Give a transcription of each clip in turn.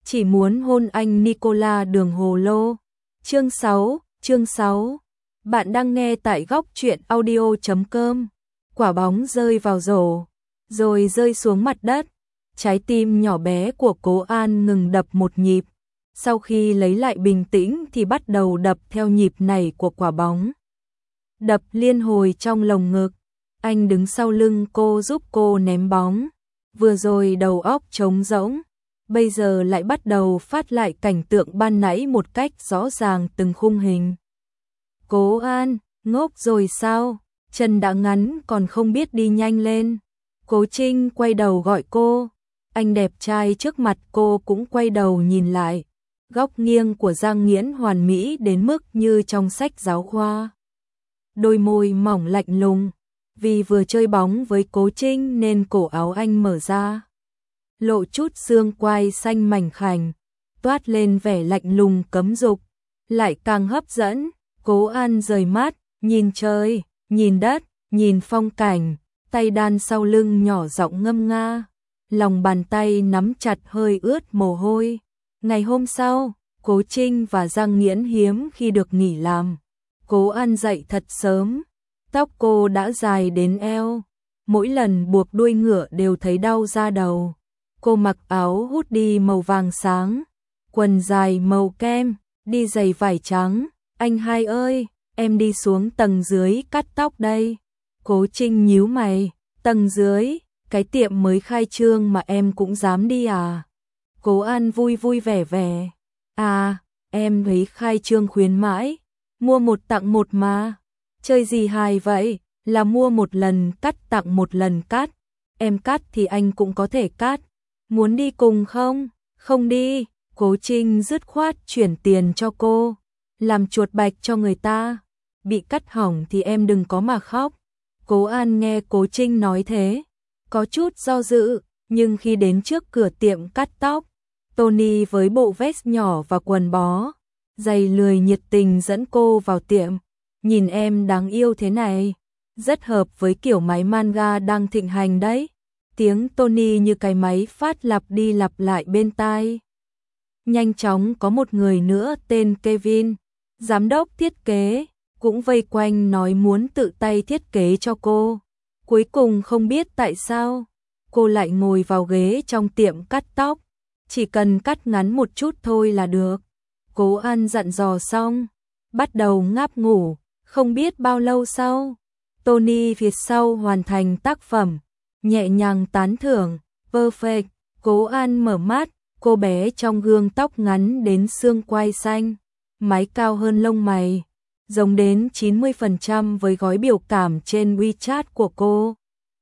chỉ muốn hôn anh Nicola Đường Hồ Lô. Chương 6. Bạn đang nghe tại góc truyện audio.com. Quả bóng rơi vào rổ, rồi rơi xuống mặt đất. Trái tim nhỏ bé của Cố An ngừng đập một nhịp. Sau khi lấy lại bình tĩnh thì bắt đầu đập theo nhịp này của quả bóng. Đập liên hồi trong lồng ngực. Anh đứng sau lưng cô giúp cô ném bóng. Vừa rồi đầu óc trống rỗng, bây giờ lại bắt đầu phát lại cảnh tượng ban nãy một cách rõ ràng từng khung hình. Cố An, ngốc rồi sao? Chân đã ngắn còn không biết đi nhanh lên. Cố Trinh quay đầu gọi cô. Anh đẹp trai trước mặt cô cũng quay đầu nhìn lại. Góc nghiêng của Giang Nghiễn hoàn mỹ đến mức như trong sách giáo khoa. Đôi môi mỏng lạnh lùng. Vì vừa chơi bóng với Cố Trinh nên cổ áo anh mở ra, lộ chút xương quai xanh mảnh khảnh, toát lên vẻ lạnh lùng cấm dục, lại càng hấp dẫn. Cố An rời mắt, nhìn trời, nhìn đất, nhìn phong cảnh, tay đan sau lưng nhỏ giọng ngâm nga, lòng bàn tay nắm chặt hơi ướt mồ hôi. Ngày hôm sau, Cố Trinh và Giang Nghiễn hiếm khi được nghỉ làm. Cố An dậy thật sớm. Tóc cô đã dài đến eo, mỗi lần buộc đuôi ngựa đều thấy đau da đầu. Cô mặc áo hoodie màu vàng sáng, quần dài màu kem, đi giày vải trắng. Anh hai ơi, em đi xuống tầng dưới cắt tóc đây. Cố Trinh nhíu mày, tầng dưới, cái tiệm mới khai trương mà em cũng dám đi à? Cố An vui vui vẻ vẻ, à, em thấy khai trương khuyến mãi, mua một tặng một mà. Chơi gì hài vậy, là mua một lần cắt tặng một lần cắt. Em cắt thì anh cũng có thể cắt. Muốn đi cùng không? Không đi. Cố Trinh dứt khoát chuyển tiền cho cô. Làm chuột bạch cho người ta. Bị cắt hỏng thì em đừng có mà khóc. Cố An nghe Cố Trinh nói thế, có chút do dự, nhưng khi đến trước cửa tiệm cắt tóc, Tony với bộ vest nhỏ và quần bó, giày lười nhiệt tình dẫn cô vào tiệm. Nhìn em đáng yêu thế này, rất hợp với kiểu máy manga đang thịnh hành đấy. Tiếng Tony như cái máy phát lặp đi lặp lại bên tai. Nhanh chóng có một người nữa tên Kevin, giám đốc thiết kế, cũng vây quanh nói muốn tự tay thiết kế cho cô. Cuối cùng không biết tại sao, cô lại ngồi vào ghế trong tiệm cắt tóc. Chỉ cần cắt ngắn một chút thôi là được. Cố An dặn dò xong, bắt đầu ngáp ngủ. Không biết bao lâu sau, Tony phía sau hoàn thành tác phẩm, nhẹ nhàng tán thưởng, perfect. Cố An mở mắt, cô bé trong gương tóc ngắn đến xương quai xanh, mái cao hơn lông mày, giống đến 90% với gói biểu cảm trên WeChat của cô.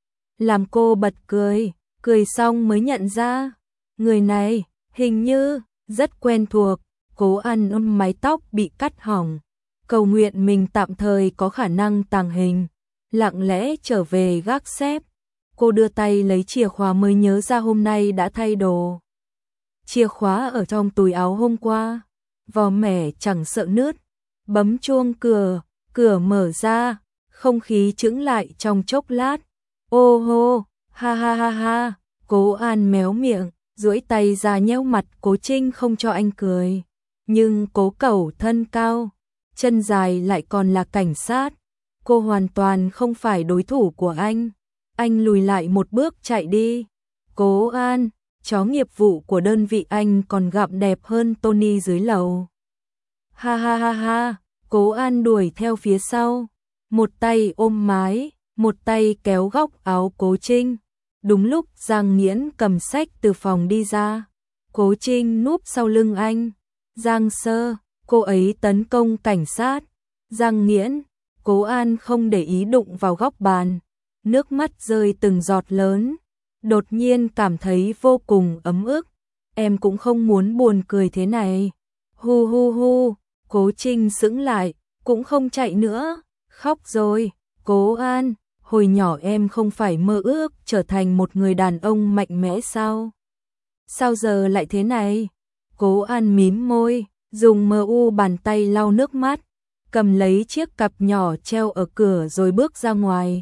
Làm cô bật cười, cười xong mới nhận ra, người này hình như rất quen thuộc. Cố An ôm mái tóc bị cắt hỏng, cầu nguyện mình tạm thời có khả năng tàng hình, lặng lẽ trở về gác xếp. Cô đưa tay lấy chìa khóa mới nhớ ra hôm nay đã thay đồ. Chìa khóa ở trong túi áo hôm qua, vò mẻ chẳng sợ nứt. Bấm chuông cửa, cửa mở ra, không khí chững lại trong chốc lát. Ô hô, ha ha ha ha, Cố An méo miệng, duỗi tay ra nhéo mặt Cố Trinh không cho anh cười. Nhưng Cố Cẩu thân cao, chân dài lại còn là cảnh sát, cô hoàn toàn không phải đối thủ của anh. Anh lùi lại một bước chạy đi. Cố An, chó nghiệp vụ của đơn vị anh còn gặm đẹp hơn Tony dưới lầu. Ha ha ha ha, Cố An đuổi theo phía sau, một tay ôm mái, một tay kéo góc áo Cố Trinh. Đúng lúc Giang Nghiễn cầm sách từ phòng đi ra, Cố Trinh núp sau lưng anh. Giang Sơ, cô ấy tấn công cảnh sát. Giang Nghiễn, Cố An không để ý đụng vào góc bàn, nước mắt rơi từng giọt lớn, đột nhiên cảm thấy vô cùng ấm ức. Em cũng không muốn buồn cười thế này. Hu hu hu, Cố Trinh sững lại, cũng không chạy nữa, khóc rồi. Cố An, hồi nhỏ em không phải mơ ước trở thành một người đàn ông mạnh mẽ sao? Sao giờ lại thế này? Cố An mím môi, dùng bàn tay lau nước mắt, cầm lấy chiếc cặp nhỏ treo ở cửa rồi bước ra ngoài.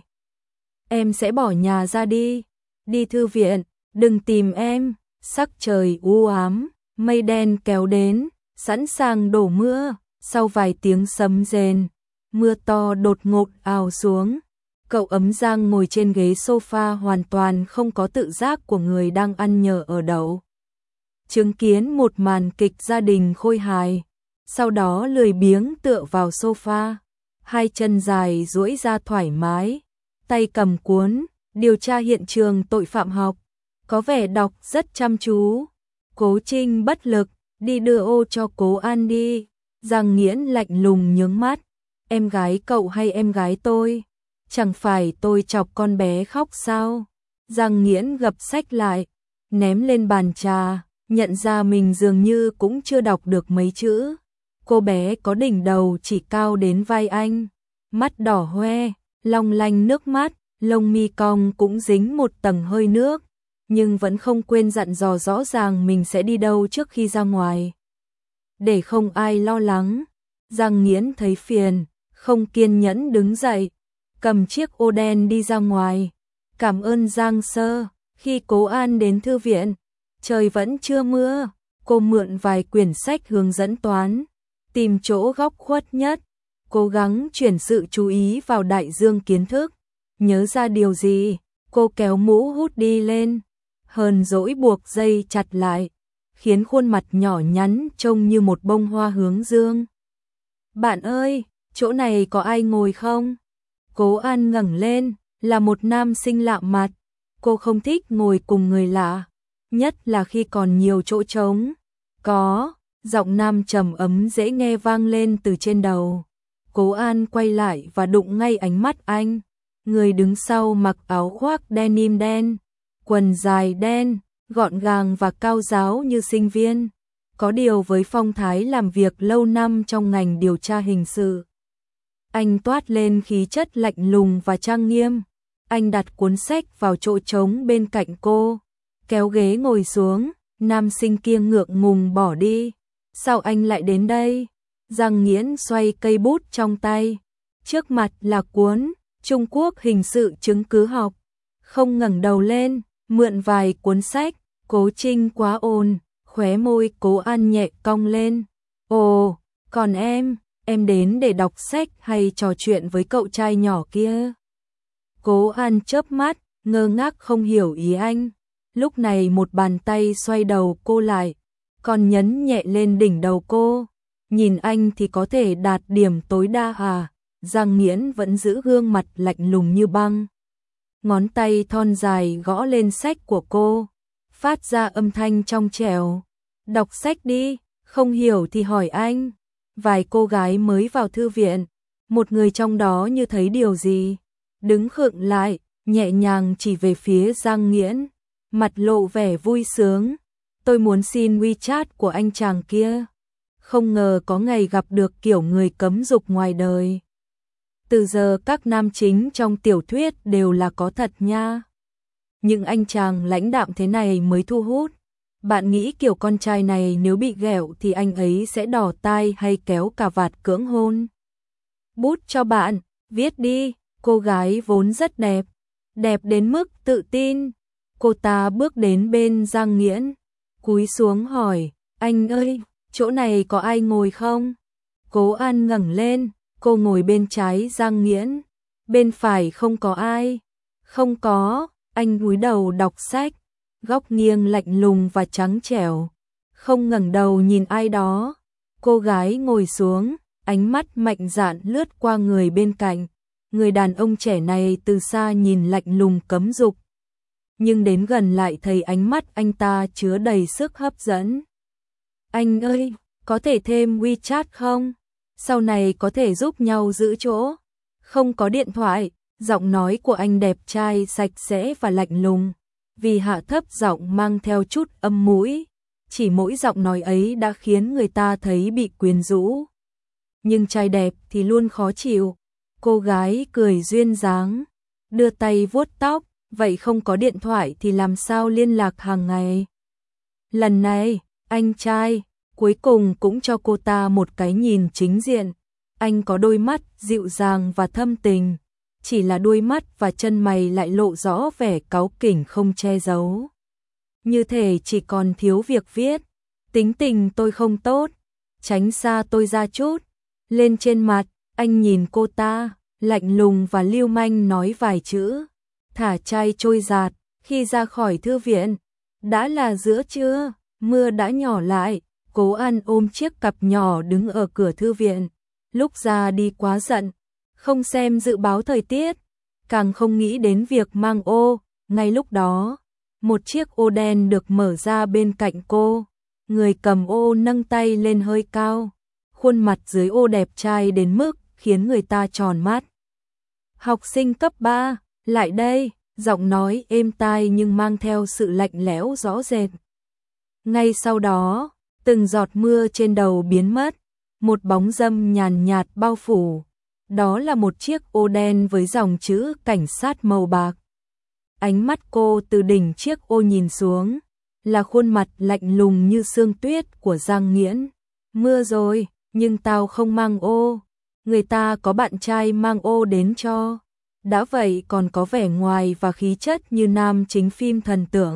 Em sẽ bỏ nhà ra đi thư viện, đừng tìm em. Sắc trời u ám, Mây đen kéo đến, sẵn sàng đổ mưa, sau vài tiếng sấm rền, mưa to đột ngột ào xuống. Cậu Ấm Giang ngồi trên ghế sofa hoàn toàn không có tự giác của người đang ăn nhờ ở đậu. Chứng kiến một màn kịch gia đình khôi hài, sau đó lười biếng tựa vào sofa, hai chân dài duỗi ra thoải mái, tay cầm cuốn điều tra hiện trường tội phạm học, có vẻ đọc rất chăm chú. Cố Trinh bất lực, đi đưa ô cho Cố An đi. Giang Nghiễn lạnh lùng nhướng mắt, em gái cậu hay em gái tôi? Chẳng phải tôi chọc con bé khóc sao? Giang Nghiễn gập sách lại, ném lên bàn trà, nhận ra mình dường như cũng chưa đọc được mấy chữ. Cô bé có đỉnh đầu chỉ cao đến vai anh, mắt đỏ hoe, long lanh nước mắt, lông mi cong cũng dính một tầng hơi nước, nhưng vẫn không quên dặn dò rõ ràng mình sẽ đi đâu trước khi ra ngoài. Để không ai lo lắng, Giang Nghiễn thấy phiền, không kiên nhẫn đứng dậy, cầm chiếc ô đen đi ra ngoài. Cảm ơn Giang Sơ. Khi Cố An đến thư viện, trời vẫn chưa mưa, cô mượn vài quyển sách hướng dẫn toán, tìm chỗ góc khuất nhất, cố gắng chuyển sự chú ý vào đại dương kiến thức. Nhớ ra điều gì, cô kéo mũ hút đi lên, hờn dỗi buộc dây chặt lại, khiến khuôn mặt nhỏ nhắn trông như một bông hoa hướng dương. Bạn ơi, chỗ này có ai ngồi không? Cố An ngẩng lên, là một nam sinh lạ mặt. Cô không thích ngồi cùng người lạ, nhất là khi còn nhiều chỗ trống. Có, giọng nam trầm ấm dễ nghe vang lên từ trên đầu. Cố An quay lại và đụng ngay ánh mắt anh. Người đứng sau mặc áo khoác denim đen, quần dài đen, gọn gàng và cao ráo như sinh viên. Có điều với phong thái làm việc lâu năm trong ngành điều tra hình sự, anh toát lên khí chất lạnh lùng và trang nghiêm. Anh đặt cuốn sách vào chỗ trống bên cạnh cô, kéo ghế ngồi xuống. Nam sinh kia ngượng ngùng bỏ đi. Sao anh lại đến đây? Giang Nghiễn xoay cây bút trong tay, trước mặt là cuốn Trung Quốc hình sự chứng cứ học. Không ngẩng đầu lên, mượn vài cuốn sách. Cố Trinh quá ồn, khóe môi Cố An nhẹ cong lên. Ồ, còn em đến để đọc sách hay trò chuyện với cậu trai nhỏ kia? Cố An chớp mắt, ngơ ngác không hiểu ý anh. Lúc này một bàn tay xoay đầu cô lại, còn nhấn nhẹ lên đỉnh đầu cô. Nhìn anh thì có thể đạt điểm tối đa à? Giang Nghiễn vẫn giữ gương mặt lạnh lùng như băng. Ngón tay thon dài gõ lên sách của cô, phát ra âm thanh trong trẻo. Đọc sách đi, không hiểu thì hỏi anh. Vài cô gái mới vào thư viện, một người trong đó như thấy điều gì, đứng khựng lại, nhẹ nhàng chỉ về phía Giang Nghiễn, mặt lộ vẻ vui sướng. Tôi muốn xin WeChat của anh chàng kia. Không ngờ có ngày gặp được kiểu người cấm dục ngoài đời. Từ giờ các nam chính trong tiểu thuyết đều là có thật nha. Những anh chàng lãnh đạm thế này mới thu hút. Bạn nghĩ kiểu con trai này nếu bị ghẹo thì anh ấy sẽ đỏ tai hay kéo cà vạt cưỡng hôn? Bút cho bạn, viết đi. Cô gái vốn rất đẹp, đẹp đến mức tự tin. Cô ta bước đến bên Giang Nghiễn, cúi xuống hỏi, anh ơi, chỗ này có ai ngồi không? Cố An ngẩng lên, cô ngồi bên trái Giang Nghiễn, bên phải không có ai. Không có, anh cúi đầu đọc sách, góc nghiêng lạnh lùng và trắng trẻo, không ngẩng đầu nhìn ai đó. Cô gái ngồi xuống, ánh mắt mạnh dạn lướt qua người bên cạnh. Người đàn ông trẻ này từ xa nhìn lạnh lùng cấm dục, nhưng đến gần lại thấy ánh mắt anh ta chứa đầy sức hấp dẫn. Anh ơi, có thể thêm WeChat không? Sau này có thể giúp nhau giữ chỗ. Không có điện thoại. Giọng nói của anh đẹp trai, sạch sẽ và lạnh lùng. Vì hạ thấp giọng mang theo chút âm mũi, chỉ mỗi giọng nói ấy đã khiến người ta thấy bị quyến rũ. Nhưng trai đẹp thì luôn khó chịu. Cô gái cười duyên dáng, đưa tay vuốt tóc. Vậy không có điện thoại thì làm sao liên lạc hàng ngày? Lần này, anh trai cuối cùng cũng cho cô ta một cái nhìn chính diện. Anh có đôi mắt dịu dàng và thâm tình, chỉ là đôi mắt và chân mày lại lộ rõ vẻ cáu kỉnh không che giấu. Như thể chỉ còn thiếu việc viết. tính tình tôi không tốt, tránh xa tôi ra chút. Lên trên mặt, anh nhìn cô ta, lạnh lùng và lưu manh nói vài chữ, thả chai trôi giạt. Khi ra khỏi thư viện, đã là giữa trưa, mưa đã nhỏ lại. Cố An ôm chiếc cặp nhỏ đứng ở cửa thư viện. Lúc ra đi quá giận, không xem dự báo thời tiết, càng không nghĩ đến việc mang ô. Ngay lúc đó, một chiếc ô đen được mở ra bên cạnh cô. Người cầm ô nâng tay lên hơi cao, khuôn mặt dưới ô đẹp trai đến mức khiến người ta tròn mắt. Học sinh cấp 3, lại đây, giọng nói êm tai nhưng mang theo sự lạnh lẽo rõ rệt. Ngay sau đó, từng giọt mưa trên đầu biến mất, một bóng râm nhàn nhạt bao phủ. Đó là một chiếc ô đen với dòng chữ cảnh sát màu bạc. Ánh mắt cô từ đỉnh chiếc ô nhìn xuống, là khuôn mặt lạnh lùng như sương tuyết của Giang Nghiễn. Mưa rồi, nhưng tao không mang ô. Người ta có bạn trai mang ô đến cho. Đã vậy còn có vẻ ngoài và khí chất như nam chính phim thần tượng.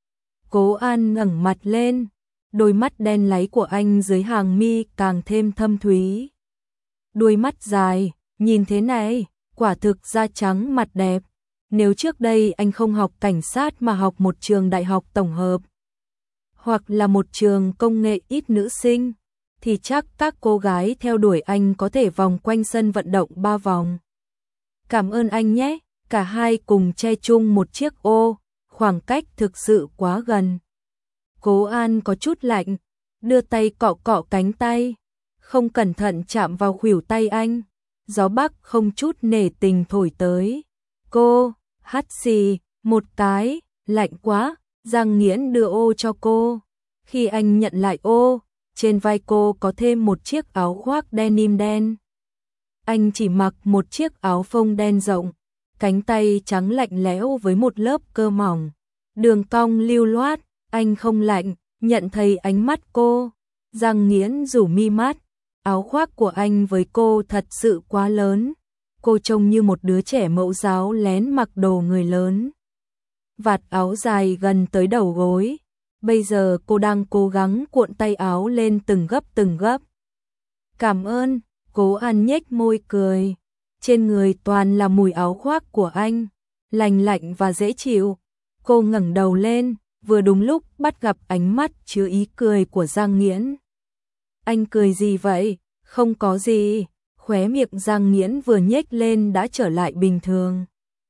Cố An ngẩng mặt lên, đôi mắt đen láy của anh dưới hàng mi càng thêm thâm thúy. Đuôi mắt dài, nhìn thế này, quả thực da trắng mặt đẹp. Nếu trước đây anh không học cảnh sát mà học một trường đại học tổng hợp, hoặc là một trường công nghệ ít nữ sinh, thì chắc các cô gái theo đuổi anh có thể vòng quanh sân vận động 3 vòng. Cảm ơn anh nhé, cả hai cùng che chung một chiếc ô, khoảng cách thực sự quá gần. Cố An có chút lạnh, đưa tay cọ cọ cánh tay, không cẩn thận chạm vào khuỷu tay anh. Gió bắc không chút nể tình thổi tới. Cô hắt xì một cái, lạnh quá. Giang Nghiễn đưa ô cho cô. Khi anh nhận lại ô, trên vai cô có thêm một chiếc áo khoác denim đen. Anh chỉ mặc một chiếc áo phông đen rộng, cánh tay trắng lạnh lẽo với một lớp cơ mỏng, đường cong lưu loát. Anh không lạnh, nhận thấy ánh mắt cô. Giang Nghiễn rủ mi mắt. Áo khoác của anh với cô thật sự quá lớn. Cô trông như một đứa trẻ mẫu giáo lén mặc đồ người lớn. Vạt áo dài gần tới đầu gối. Bây giờ cô đang cố gắng cuộn tay áo lên từng gấp. Cảm ơn, Cố An nhếch môi cười. Trên người toàn là mùi áo khoác của anh, lành lạnh và dễ chịu. Cô ngẩng đầu lên, vừa đúng lúc bắt gặp ánh mắt chứa ý cười của Giang Nghiễn. Anh cười gì vậy? Không có gì. Khóe miệng Giang Nghiễn vừa nhếch lên đã trở lại bình thường.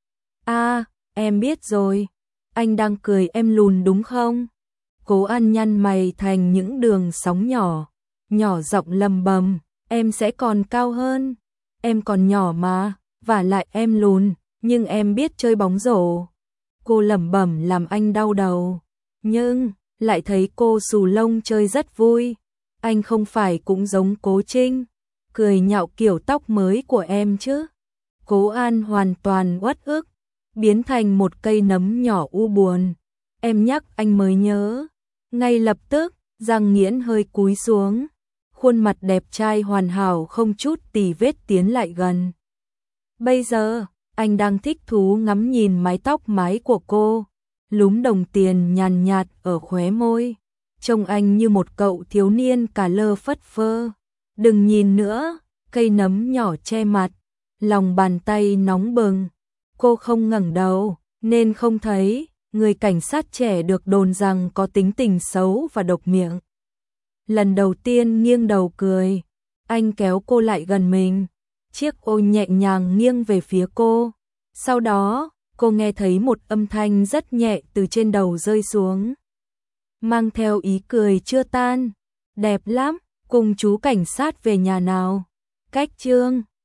À, em biết rồi. Anh đang cười em lùn đúng không? Cố An nhăn mày thành những đường sóng nhỏ, nhỏ giọng lầm bầm. Em sẽ còn cao hơn. Em còn nhỏ mà, vả lại em lùn, nhưng em biết chơi bóng rổ. Cô lẩm bẩm làm anh đau đầu. Nhưng, lại thấy cô xù lông chơi rất vui. Anh không phải cũng giống Cố Trinh, cười nhạo kiểu tóc mới của em chứ. Cố An hoàn toàn uất ức, biến thành một cây nấm nhỏ u buồn. Em nhắc anh mới nhớ. Ngay lập tức, Giang Nghiễn hơi cúi xuống. Khuôn mặt đẹp trai hoàn hảo không chút tì vết tiến lại gần. Bây giờ, anh đang thích thú ngắm nhìn mái tóc mái của cô, lúm đồng tiền nhàn nhạt ở khóe môi. Trông anh như một cậu thiếu niên cà lơ phất phơ. Đừng nhìn nữa, cây nấm nhỏ che mặt, lòng bàn tay nóng bừng. Cô không ngẩng đầu, nên không thấy, người cảnh sát trẻ được đồn rằng có tính tình xấu và độc miệng. Lần đầu tiên nghiêng đầu cười, anh kéo cô lại gần mình. Chiếc ô nhẹ nhàng nghiêng về phía cô. Sau đó, cô nghe thấy một âm thanh rất nhẹ từ trên đầu rơi xuống, mang theo ý cười chưa tan. Đẹp lắm, cùng chú cảnh sát về nhà nào. Cách Trương